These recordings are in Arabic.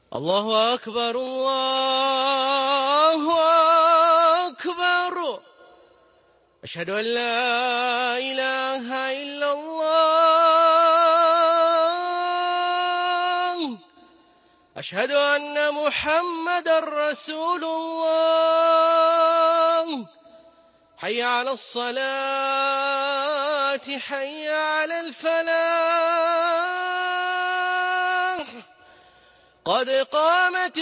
الله أكبر الله أكبر. أشهد أن لا إله إلا الله. أشهد أن محمدا رسول الله. حي على الصلاة حي على الفلاح. قد قامت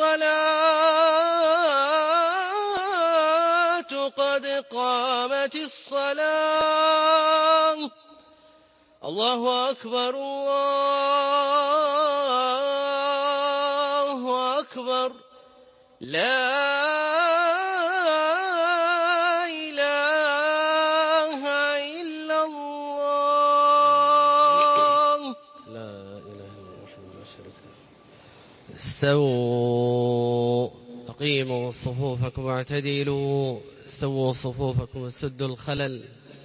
الصلاة قد قامت الصلاة. الله أكبر الله أكبر. لا إله إلا الله. لا إله إلا الله وحده لا شريك له. استووا أقيموا صفوفكم واعتدلوا. سووا صفوفكم وسدوا الخلل.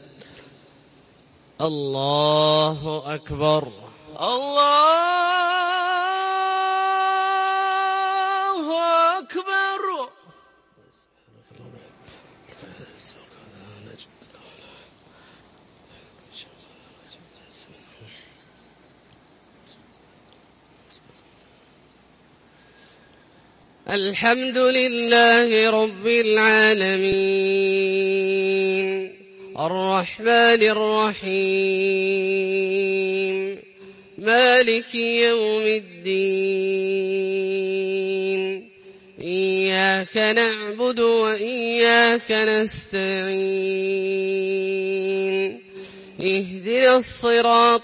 الله أكبر الله أكبر. الحمد لله رب العالمين الرحمن الرحيم مالك يوم الدين. إياك نعبد وإياك نستعين. اهدنا الصراط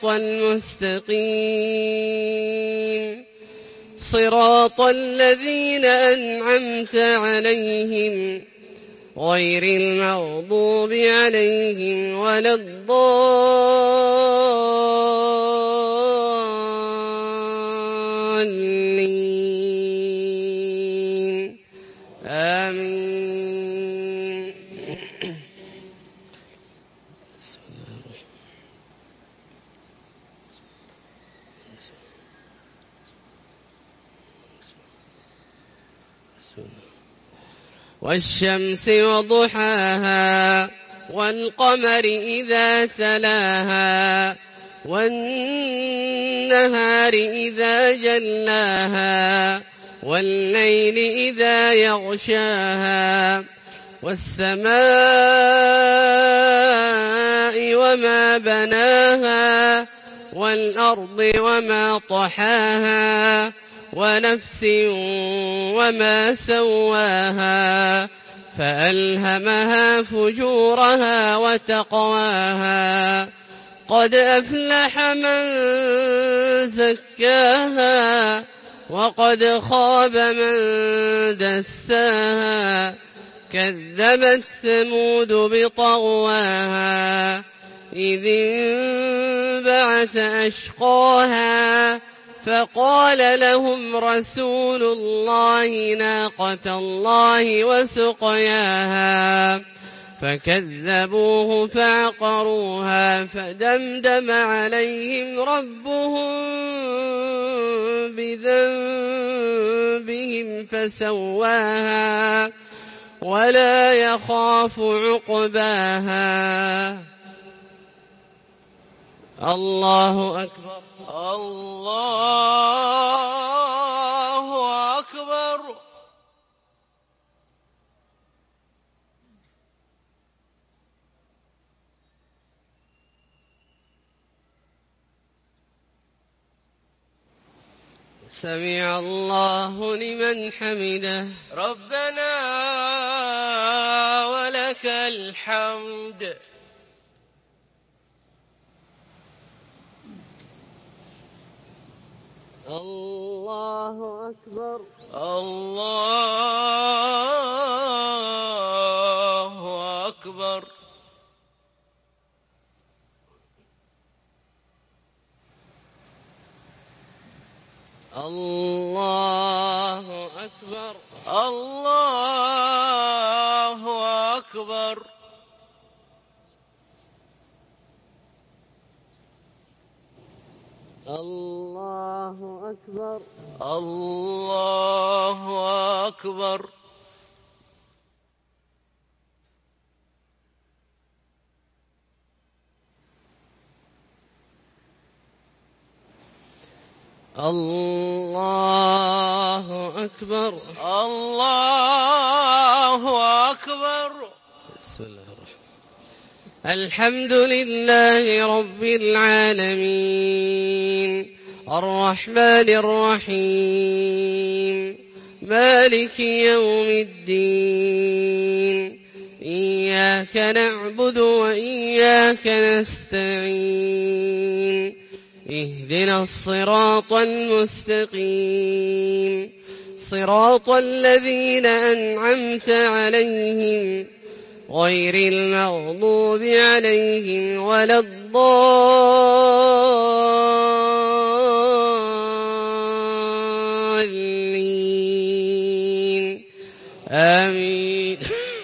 المستقيم صراط الذين أنعمت عليهم غير المغضوب عليهم ولا الضالين. آمين. والشمس وضحاها والقمر إذا تلاها والنهار إذا جلاها والليل إذا يغشاها والسماء وما بناها والأرض وما طحاها ونفس وما سواها فألهمها فجورها وتقواها. قد أفلح من زكاها وقد خاب من دساها. كذبت ثمود بطغواها إذ انبعث أشقاها فقال لهم رسول الله ناقة الله وسقياها فكذبوه فعقروها فدمدم عليهم ربهم بذنبهم فسواها ولا يخاف عقباها. الله أكبر الله أكبر. سمع الله لمن حمده. ربنا ولك الحمد. الله أكبر الله أكبر. الله أكبر الله أكبر. الله أكبر. الله أكبر. الله أكبر. الله أكبر. بسم الله الرحمن الرحيم. الحمد لله رب العالمين الرحمن الرحيم مالك يوم الدين إياك نعبد وإياك نستعين اهدنا الصراط المستقيم صراط الذين أنعمت عليهم غير المغضوب عليهم ولا الضالين آمين.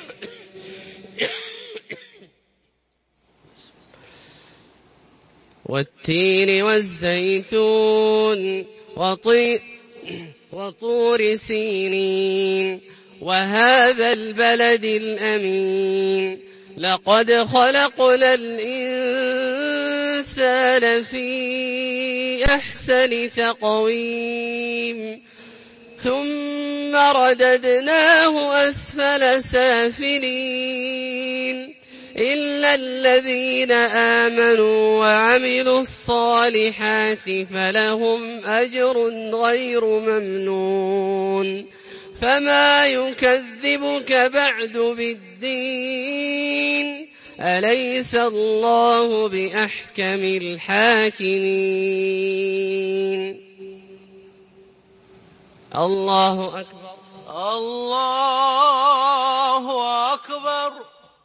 والتين والزيتون وطور سينين وهذا البلد الأمين لقد خلقنا الإنسان في أحسن تقويم ثم رددناه أسفل سافلين إلا الذين آمنوا وعملوا الصالحات فلهم أجر غير ممنون فما يكذبك بعد بالدين أليس الله بأحكم الحاكمين. الله أكبر. الله أكبر.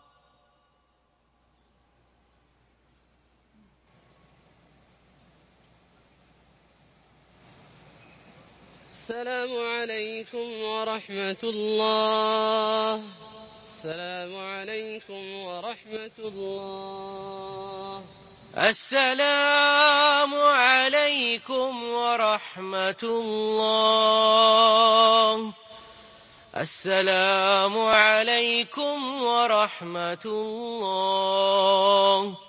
السلام عليكم ورحمة الله. السلام عليكم ورحمة الله. السلام عليكم ورحمة الله. السلام عليكم ورحمة الله.